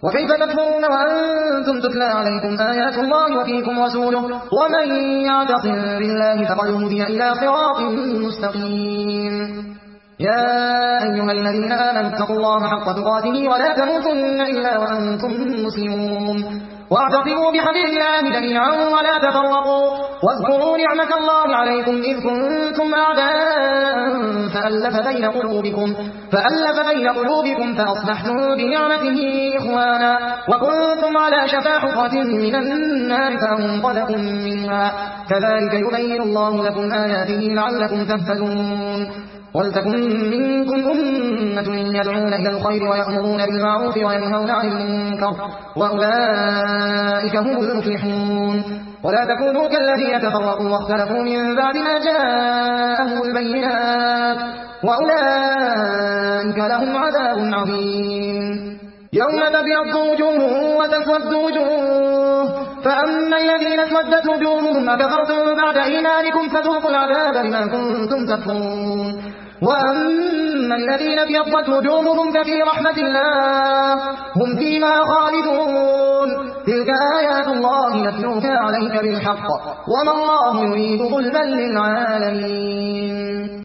وكيف تكفرون وأنتم تتلى عليكم آيات الله وفيكم رسوله ومن يعتصم بالله فقد هدي إلى صراط مستقيم. يا أيها الذين آمنوا اتقوا الله حق تقاته ولا تموتن إلا وأنتم مسلمون واعتصموا بحبل الله جميعا ولا تفرقوا واذكروا نعمة الله عليكم إذ كنتم أعداء فألف بين قلوبكم فأصبحتم بنعمته إخوانا وكنتم على شفا حفرة من النار فأنقذكم منها كذلك يبين الله لكم آياته لعلكم تهتدون. ولتكن منكم أمة يدعون إلى الخير ويأمرون بالمعروف وينهون عن المنكر وأولئك هم المفلحون. ولا تكونوا كالذين تفرقوا واختلفوا من بعد ما جاءهم البينات وأولئك لهم عذاب عظيم. يوم تبيض وجوه وتسود وجوه فأما الذين اسودت وجوههم أكفرتم بعد إيمانكم فذوقوا العذاب بما كنتم تكفرون. وأما الذين ابيضت وجوههم ففي رحمة الله هم فيها خالدون. تلك آيات الله نتلوها عليك بالحق وما الله يريد ظلما للعالمين.